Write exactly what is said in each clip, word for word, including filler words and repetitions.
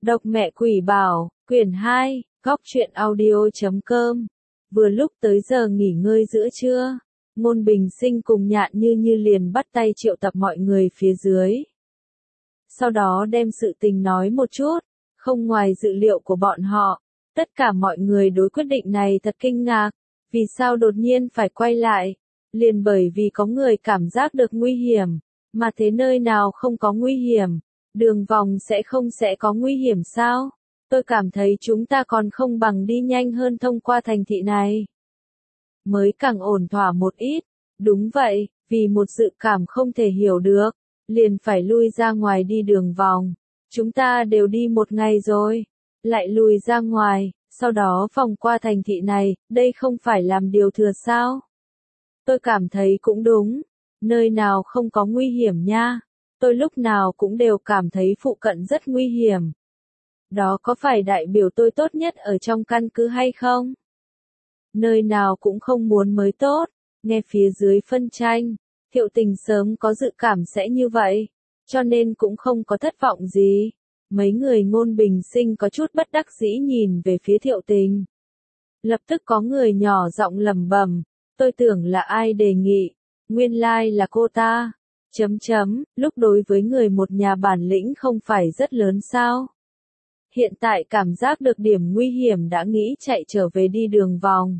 Độc mẹ quỷ bảo, quyển hai, góc truyện audio chấm com. Vừa lúc tới giờ nghỉ ngơi giữa trưa, Ngôn Bình Sinh cùng Nhạn Như Như liền bắt tay triệu tập mọi người phía dưới. Sau đó đem sự tình nói một chút, không ngoài dự liệu của bọn họ, tất cả mọi người đối quyết định này thật kinh ngạc, vì sao đột nhiên phải quay lại, liền bởi vì có người cảm giác được nguy hiểm, mà thế nơi nào không có nguy hiểm, đường vòng sẽ không sẽ có nguy hiểm sao? Tôi cảm thấy chúng ta còn không bằng đi nhanh hơn thông qua thành thị này. Mới càng ổn thỏa một ít, đúng vậy, vì một dự cảm không thể hiểu được, liền phải lui ra ngoài đi đường vòng. Chúng ta đều đi một ngày rồi, lại lùi ra ngoài, sau đó vòng qua thành thị này, đây không phải làm điều thừa sao? Tôi cảm thấy cũng đúng, nơi nào không có nguy hiểm nha, tôi lúc nào cũng đều cảm thấy phụ cận rất nguy hiểm. Đó có phải đại biểu tôi tốt nhất ở trong căn cứ hay không? Nơi nào cũng không muốn mới tốt, nghe phía dưới phân tranh, Thiệu Tình sớm có dự cảm sẽ như vậy, cho nên cũng không có thất vọng gì. Mấy người Ngôn Bình Sinh có chút bất đắc dĩ nhìn về phía Thiệu Tình. Lập tức có người nhỏ giọng lẩm bẩm, tôi tưởng là ai đề nghị, nguyên lai like là cô ta. Chấm chấm, lúc đối với người một nhà bản lĩnh không phải rất lớn sao? Hiện tại cảm giác được điểm nguy hiểm đã nghĩ chạy trở về đi đường vòng.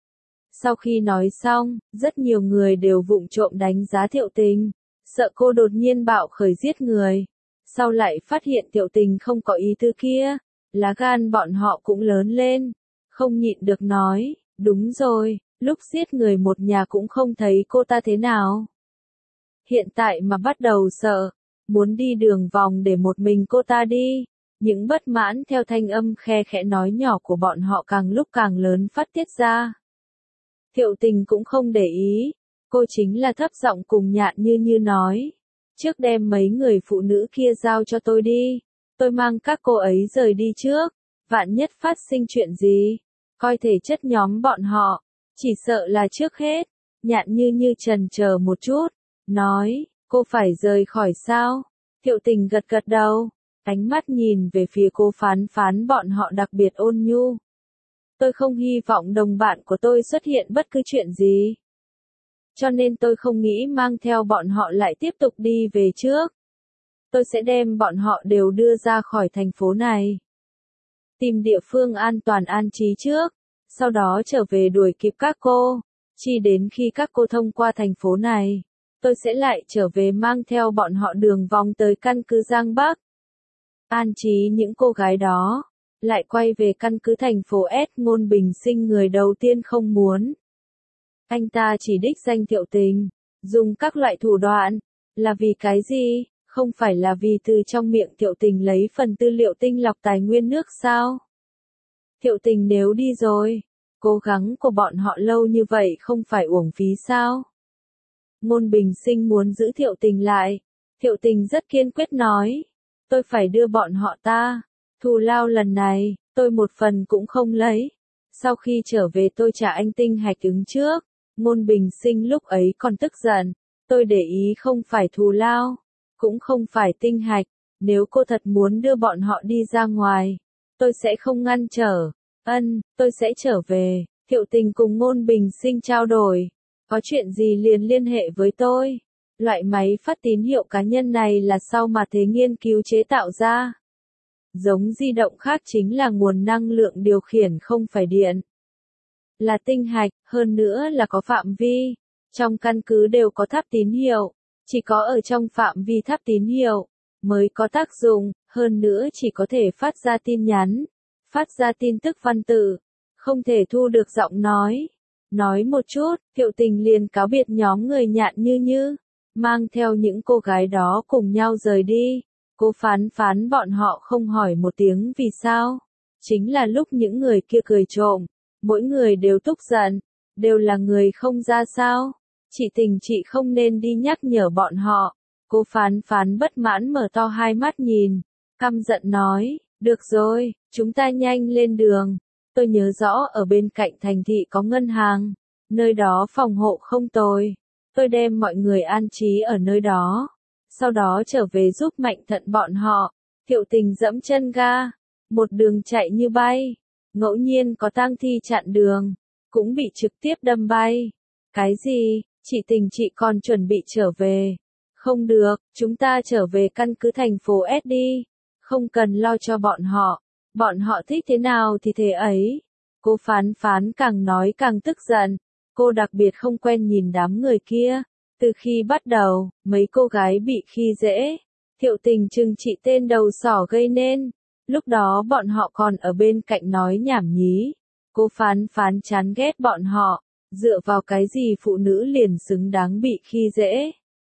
Sau khi nói xong, rất nhiều người đều vụng trộm đánh giá Thiệu Tình, sợ cô đột nhiên bạo khởi giết người. Sau lại phát hiện Thiệu Tình không có ý tư kia, lá gan bọn họ cũng lớn lên, không nhịn được nói, đúng rồi, lúc giết người một nhà cũng không thấy cô ta thế nào. Hiện tại mà bắt đầu sợ, muốn đi đường vòng để một mình cô ta đi. Những bất mãn theo thanh âm khe khẽ nói nhỏ của bọn họ càng lúc càng lớn phát tiết ra. Thiệu Tình cũng không để ý, cô chính là thấp giọng cùng Nhạn Như Như nói. Trước đem mấy người phụ nữ kia giao cho tôi đi, tôi mang các cô ấy rời đi trước, vạn nhất phát sinh chuyện gì, coi thể chất nhóm bọn họ, chỉ sợ là trước hết. Nhạn Như Như chần chờ một chút, nói, cô phải rời khỏi sao? Thiệu Tình gật gật đầu. Ánh mắt nhìn về phía cô phán phán bọn họ đặc biệt ôn nhu. Tôi không hy vọng đồng bạn của tôi xuất hiện bất cứ chuyện gì. Cho nên tôi không nghĩ mang theo bọn họ lại tiếp tục đi về trước. Tôi sẽ đem bọn họ đều đưa ra khỏi thành phố này. Tìm địa phương an toàn an trí trước, sau đó trở về đuổi kịp các cô. Chỉ đến khi các cô thông qua thành phố này, tôi sẽ lại trở về mang theo bọn họ đường vòng tới căn cứ Giang Bắc. An trí những cô gái đó, lại quay về căn cứ thành phố S. Ngôn Bình Sinh người đầu tiên không muốn. Anh ta chỉ đích danh Thiệu Tình, dùng các loại thủ đoạn, là vì cái gì, không phải là vì từ trong miệng Thiệu Tình lấy phần tư liệu tinh lọc tài nguyên nước sao? Thiệu Tình nếu đi rồi, cố gắng của bọn họ lâu như vậy không phải uổng phí sao? Ngôn Bình Sinh muốn giữ Thiệu Tình lại, Thiệu Tình rất kiên quyết nói. Tôi phải đưa bọn họ ta, thù lao lần này, tôi một phần cũng không lấy. Sau khi trở về tôi trả anh tinh hạch ứng trước, Ngôn Bình Sinh lúc ấy còn tức giận, tôi để ý không phải thù lao, cũng không phải tinh hạch, nếu cô thật muốn đưa bọn họ đi ra ngoài, tôi sẽ không ngăn trở, ân, tôi sẽ trở về. Thiệu Tình cùng Ngôn Bình Sinh trao đổi, có chuyện gì liền liên hệ với tôi. Loại máy phát tín hiệu cá nhân này là sau mà thế nghiên cứu chế tạo ra. Giống di động khác chính là nguồn năng lượng điều khiển không phải điện. Là tinh hạch, hơn nữa là có phạm vi. Trong căn cứ đều có tháp tín hiệu, chỉ có ở trong phạm vi tháp tín hiệu mới có tác dụng, hơn nữa chỉ có thể phát ra tin nhắn, phát ra tin tức văn tự, không thể thu được giọng nói. Nói một chút, Thiệu Tình liền cáo biệt nhóm người Nhạn Như Như. Mang theo những cô gái đó cùng nhau rời đi, cô phán phán bọn họ không hỏi một tiếng vì sao. Chính là lúc những người kia cười trộm, mỗi người đều tức giận, đều là người không ra sao. Chị Tình chị không nên đi nhắc nhở bọn họ. Cô phán phán bất mãn mở to hai mắt nhìn, căm giận nói, được rồi, chúng ta nhanh lên đường. Tôi nhớ rõ ở bên cạnh thành thị có ngân hàng, nơi đó phòng hộ không tồi. Tôi đem mọi người an trí ở nơi đó, sau đó trở về giúp Mạnh Thận bọn họ. Thiệu Tình dẫm chân ga, một đường chạy như bay, ngẫu nhiên có tang thi chặn đường, cũng bị trực tiếp đâm bay. Cái gì, chị Tình chị còn chuẩn bị trở về. Không được, chúng ta trở về căn cứ thành phố S đi, không cần lo cho bọn họ, bọn họ thích thế nào thì thế ấy. Cô Phán Phán càng nói càng tức giận, cô đặc biệt không quen nhìn đám người kia, từ khi bắt đầu, mấy cô gái bị khi dễ, Thiệu Tình trừng trị tên đầu sỏ gây nên, lúc đó bọn họ còn ở bên cạnh nói nhảm nhí, cô Phán Phán chán ghét bọn họ, dựa vào cái gì phụ nữ liền xứng đáng bị khi dễ.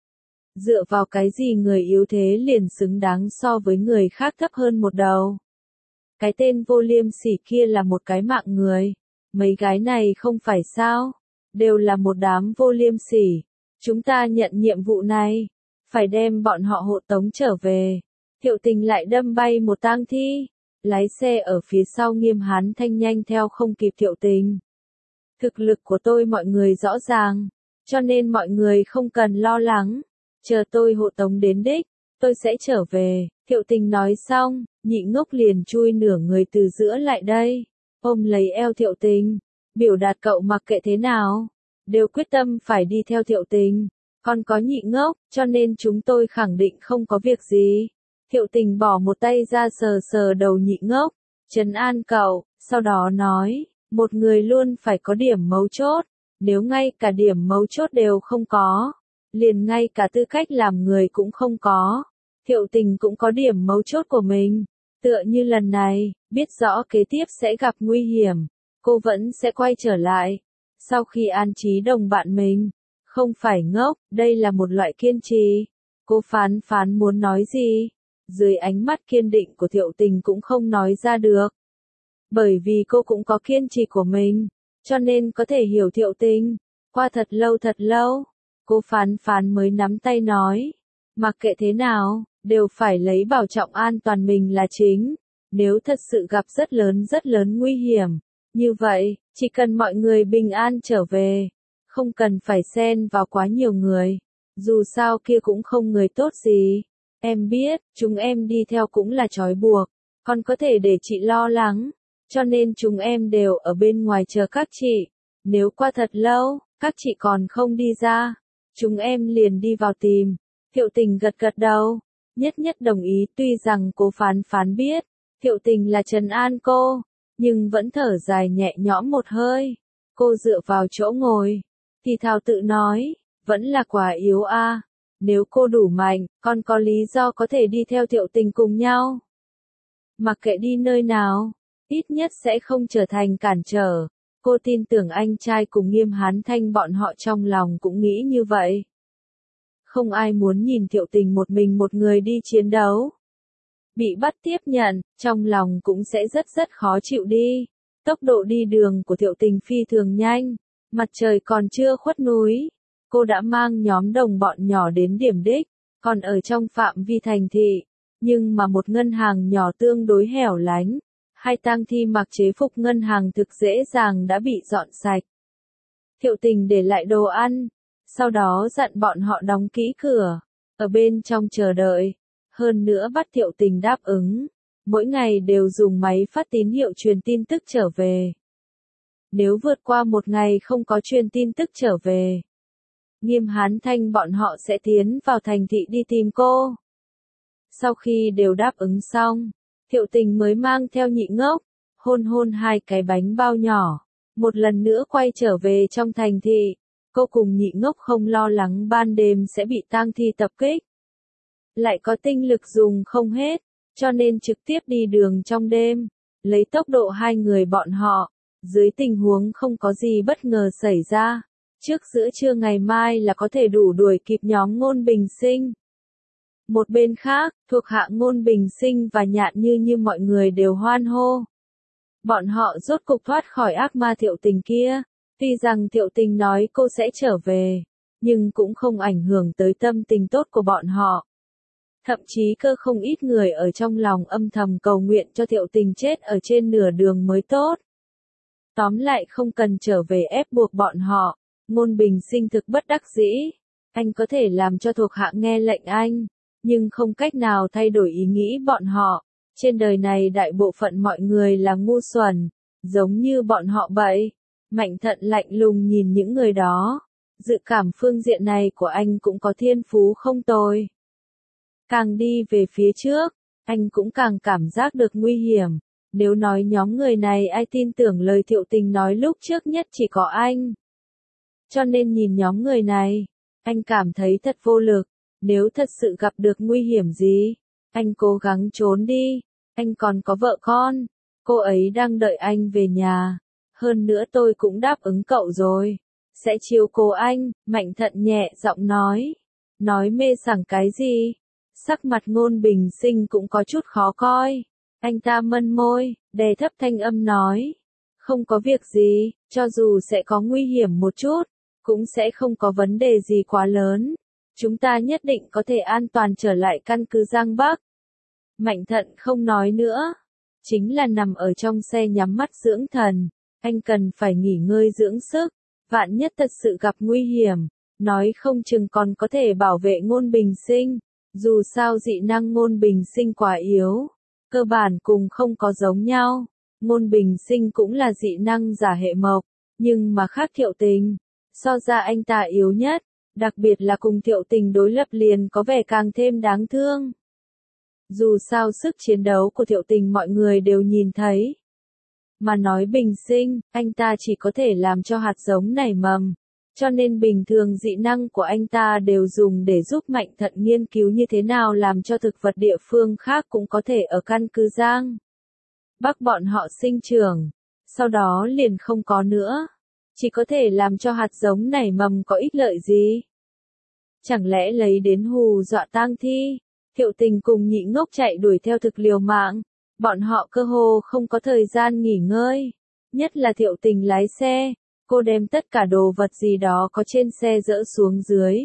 Dựa vào cái gì người yếu thế liền xứng đáng so với người khác thấp hơn một đầu. Cái tên vô liêm sỉ kia là một cái mạng người. Mấy gái này không phải sao. Đều là một đám vô liêm sỉ. Chúng ta nhận nhiệm vụ này. Phải đem bọn họ hộ tống trở về. Thiệu Tình lại đâm bay một tang thi. Lái xe ở phía sau Nghiêm Hán Thanh nhanh theo không kịp Thiệu Tình. Thực lực của tôi mọi người rõ ràng. Cho nên mọi người không cần lo lắng. Chờ tôi hộ tống đến đích, tôi sẽ trở về. Thiệu Tình nói xong, Nhị Ngốc liền chui nửa người từ giữa lại đây, ôm lấy eo Thiệu Tình, biểu đạt cậu mặc kệ thế nào, đều quyết tâm phải đi theo Thiệu Tình. Còn có Nhị Ngốc, cho nên chúng tôi khẳng định không có việc gì. Thiệu Tình bỏ một tay ra sờ sờ đầu Nhị Ngốc, trấn an cậu, sau đó nói, một người luôn phải có điểm mấu chốt, nếu ngay cả điểm mấu chốt đều không có, liền ngay cả tư cách làm người cũng không có. Thiệu Tình cũng có điểm mấu chốt của mình, tựa như lần này, biết rõ kế tiếp sẽ gặp nguy hiểm, cô vẫn sẽ quay trở lại. Sau khi an trí đồng bạn mình, không phải ngốc, đây là một loại kiên trì. Cô Phán Phán muốn nói gì? Dưới ánh mắt kiên định của Thiệu Tình cũng không nói ra được. Bởi vì cô cũng có kiên trì của mình, cho nên có thể hiểu Thiệu Tình. Qua thật lâu thật lâu, cô Phán Phán mới nắm tay nói, mặc kệ thế nào, đều phải lấy bảo trọng an toàn mình là chính. Nếu thật sự gặp rất lớn rất lớn nguy hiểm, như vậy, chỉ cần mọi người bình an trở về, không cần phải xen vào quá nhiều người. Dù sao kia cũng không người tốt gì. Em biết, chúng em đi theo cũng là trói buộc, còn có thể để chị lo lắng, cho nên chúng em đều ở bên ngoài chờ các chị. Nếu qua thật lâu, các chị còn không đi ra, chúng em liền đi vào tìm. Thiệu Tình gật gật đầu, nhất nhất đồng ý. Tuy rằng cô Phán Phán biết, Thiệu Tình là trấn an cô, nhưng vẫn thở dài nhẹ nhõm một hơi. Cô dựa vào chỗ ngồi, thì thào tự nói, vẫn là quá yếu a. Nếu cô đủ mạnh, còn có lý do có thể đi theo Thiệu Tình cùng nhau. Mặc kệ đi nơi nào, ít nhất sẽ không trở thành cản trở. Cô tin tưởng anh trai cùng Nghiêm Hán Thanh bọn họ trong lòng cũng nghĩ như vậy. Không ai muốn nhìn Thiệu Tình một mình một người đi chiến đấu. Bị bắt tiếp nhận, trong lòng cũng sẽ rất rất khó chịu đi. Tốc độ đi đường của Thiệu Tình phi thường nhanh, mặt trời còn chưa khuất núi. Cô đã mang nhóm đồng bọn nhỏ đến điểm đích, còn ở trong phạm vi thành thị. Nhưng mà một ngân hàng nhỏ tương đối hẻo lánh. Hai tang thi mặc chế phục ngân hàng thực dễ dàng đã bị dọn sạch. Thiệu Tình để lại đồ ăn, sau đó dặn bọn họ đóng kỹ cửa, ở bên trong chờ đợi. Hơn nữa bắt Thiệu Tình đáp ứng, mỗi ngày đều dùng máy phát tín hiệu truyền tin tức trở về. Nếu vượt qua một ngày không có truyền tin tức trở về, Nghiêm Hán Thanh bọn họ sẽ tiến vào thành thị đi tìm cô. Sau khi đều đáp ứng xong, Thiệu Tình mới mang theo Nhị Ngốc, hôn hôn hai cái bánh bao nhỏ, một lần nữa quay trở về trong thành thị. Cô cùng Nhị Ngốc không lo lắng ban đêm sẽ bị tang thi tập kích. Lại có tinh lực dùng không hết, cho nên trực tiếp đi đường trong đêm, lấy tốc độ hai người bọn họ, dưới tình huống không có gì bất ngờ xảy ra. Trước giữa trưa ngày mai là có thể đủ đuổi kịp nhóm Ngôn Bình Sinh. Một bên khác, thuộc hạ Ngôn Bình Sinh và Nhạn Như Như mọi người đều hoan hô. Bọn họ rốt cục thoát khỏi ác ma Thiệu Tình kia. Tuy rằng Thiệu Tình nói cô sẽ trở về, nhưng cũng không ảnh hưởng tới tâm tình tốt của bọn họ. Thậm chí cơ không ít người ở trong lòng âm thầm cầu nguyện cho Thiệu Tình chết ở trên nửa đường mới tốt. Tóm lại không cần trở về ép buộc bọn họ. Ngôn Bình Sinh thực bất đắc dĩ. Anh có thể làm cho thuộc hạ nghe lệnh anh, nhưng không cách nào thay đổi ý nghĩ bọn họ. Trên đời này đại bộ phận mọi người là ngu xuẩn, giống như bọn họ vậy. Mạnh Thận lạnh lùng nhìn những người đó. Dự cảm phương diện này của anh cũng có thiên phú không tồi. Càng đi về phía trước, anh cũng càng cảm giác được nguy hiểm. Nếu nói nhóm người này ai tin tưởng lời Thiệu Tình nói lúc trước nhất chỉ có anh. Cho nên nhìn nhóm người này, anh cảm thấy thật vô lực. Nếu thật sự gặp được nguy hiểm gì, anh cố gắng trốn đi. Anh còn có vợ con, cô ấy đang đợi anh về nhà. Hơn nữa tôi cũng đáp ứng cậu rồi. Sẽ chiếu cố anh, Mạnh Thận nhẹ giọng nói. Nói mê sảng cái gì? Sắc mặt Ngôn Bình Sinh cũng có chút khó coi. Anh ta mân môi, đè thấp thanh âm nói. Không có việc gì, cho dù sẽ có nguy hiểm một chút, cũng sẽ không có vấn đề gì quá lớn. Chúng ta nhất định có thể an toàn trở lại căn cứ Giang Bắc. Mạnh Thận không nói nữa. Chính là nằm ở trong xe nhắm mắt dưỡng thần. Anh cần phải nghỉ ngơi dưỡng sức. Vạn nhất thật sự gặp nguy hiểm. Nói không chừng còn có thể bảo vệ Ngôn Bình Sinh. Dù sao dị năng Ngôn Bình Sinh quá yếu. Cơ bản cùng không có giống nhau. Ngôn Bình Sinh cũng là dị năng giả hệ mộc. Nhưng mà khác Thiệu Tình. So ra anh ta yếu nhất. Đặc biệt là cùng Thiệu Tình đối lập liền có vẻ càng thêm đáng thương. Dù sao sức chiến đấu của Thiệu Tình mọi người đều nhìn thấy. Mà nói Bình Sinh, anh ta chỉ có thể làm cho hạt giống nảy mầm. Cho nên bình thường dị năng của anh ta đều dùng để giúp Mạnh Thận nghiên cứu như thế nào làm cho thực vật địa phương khác cũng có thể ở căn cứ Giang Bắc bọn họ sinh trưởng. Sau đó liền không có nữa. Chỉ có thể làm cho hạt giống nảy mầm có ích lợi gì? Chẳng lẽ lấy đến hù dọa tang thi? Thiệu Tình cùng Nhị Ngốc chạy đuổi theo thực liều mạng. Bọn họ cơ hồ không có thời gian nghỉ ngơi. Nhất là Thiệu Tình lái xe. Cô đem tất cả đồ vật gì đó có trên xe dỡ xuống dưới.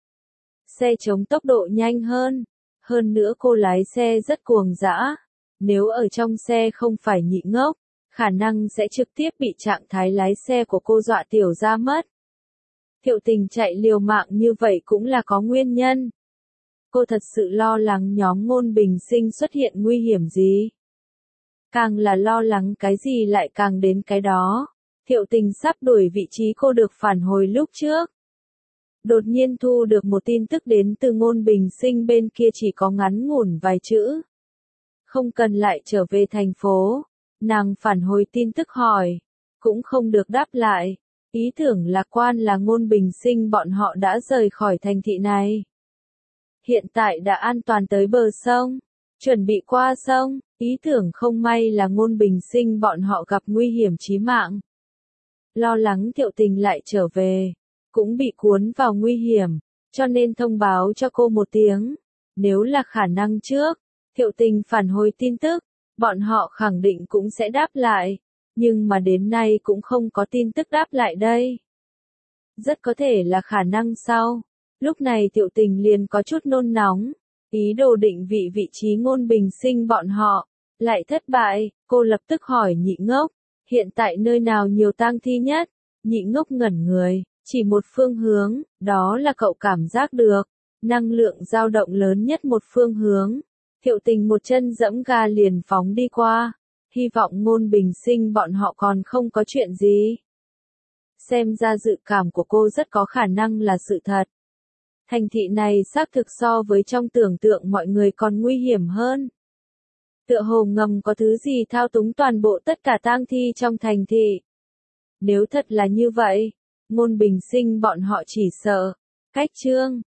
Xe chống tốc độ nhanh hơn. Hơn nữa cô lái xe rất cuồng dã. Nếu ở trong xe không phải Nhị Ngốc, khả năng sẽ trực tiếp bị trạng thái lái xe của cô dọa tiểu ra mất. Thiệu Tình chạy liều mạng như vậy cũng là có nguyên nhân. Cô thật sự lo lắng nhóm Ngôn Bình Sinh xuất hiện nguy hiểm gì. Càng là lo lắng cái gì lại càng đến cái đó. Thiệu Tình sắp đuổi vị trí cô được phản hồi lúc trước. Đột nhiên thu được một tin tức đến từ Ngôn Bình Sinh bên kia chỉ có ngắn ngủn vài chữ. Không cần lại trở về thành phố. Nàng phản hồi tin tức hỏi. Cũng không được đáp lại. Ý tưởng lạc quan là Ngôn Bình Sinh bọn họ đã rời khỏi thành thị này. Hiện tại đã an toàn tới bờ sông. Chuẩn bị qua sông. Ý tưởng không may là Ngôn Bình Sinh bọn họ gặp nguy hiểm chí mạng. Lo lắng Thiệu Tình lại trở về. Cũng bị cuốn vào nguy hiểm. Cho nên thông báo cho cô một tiếng. Nếu là khả năng trước. Thiệu Tình phản hồi tin tức. Bọn họ khẳng định cũng sẽ đáp lại. Nhưng mà đến nay cũng không có tin tức đáp lại đây. Rất có thể là khả năng sau. Lúc này Thiệu Tình liền có chút nôn nóng. Ý đồ định vị vị trí Ngôn Bình Sinh bọn họ. Lại thất bại, cô lập tức hỏi Nhị Ngốc. Hiện tại nơi nào nhiều tang thi nhất? Nhị Ngốc ngẩn người. Chỉ một phương hướng, đó là cậu cảm giác được. Năng lượng dao động lớn nhất một phương hướng. Thiệu Tình một chân dẫm ga liền phóng đi qua. Hy vọng Ngôn Bình Sinh bọn họ còn không có chuyện gì. Xem ra dự cảm của cô rất có khả năng là sự thật. Thành thị này xác thực so với trong tưởng tượng mọi người còn nguy hiểm hơn. Tựa hồ ngầm có thứ gì thao túng toàn bộ tất cả tang thi trong thành thị. Nếu thật là như vậy, Ngôn Bình Sinh bọn họ chỉ sợ. Cách chương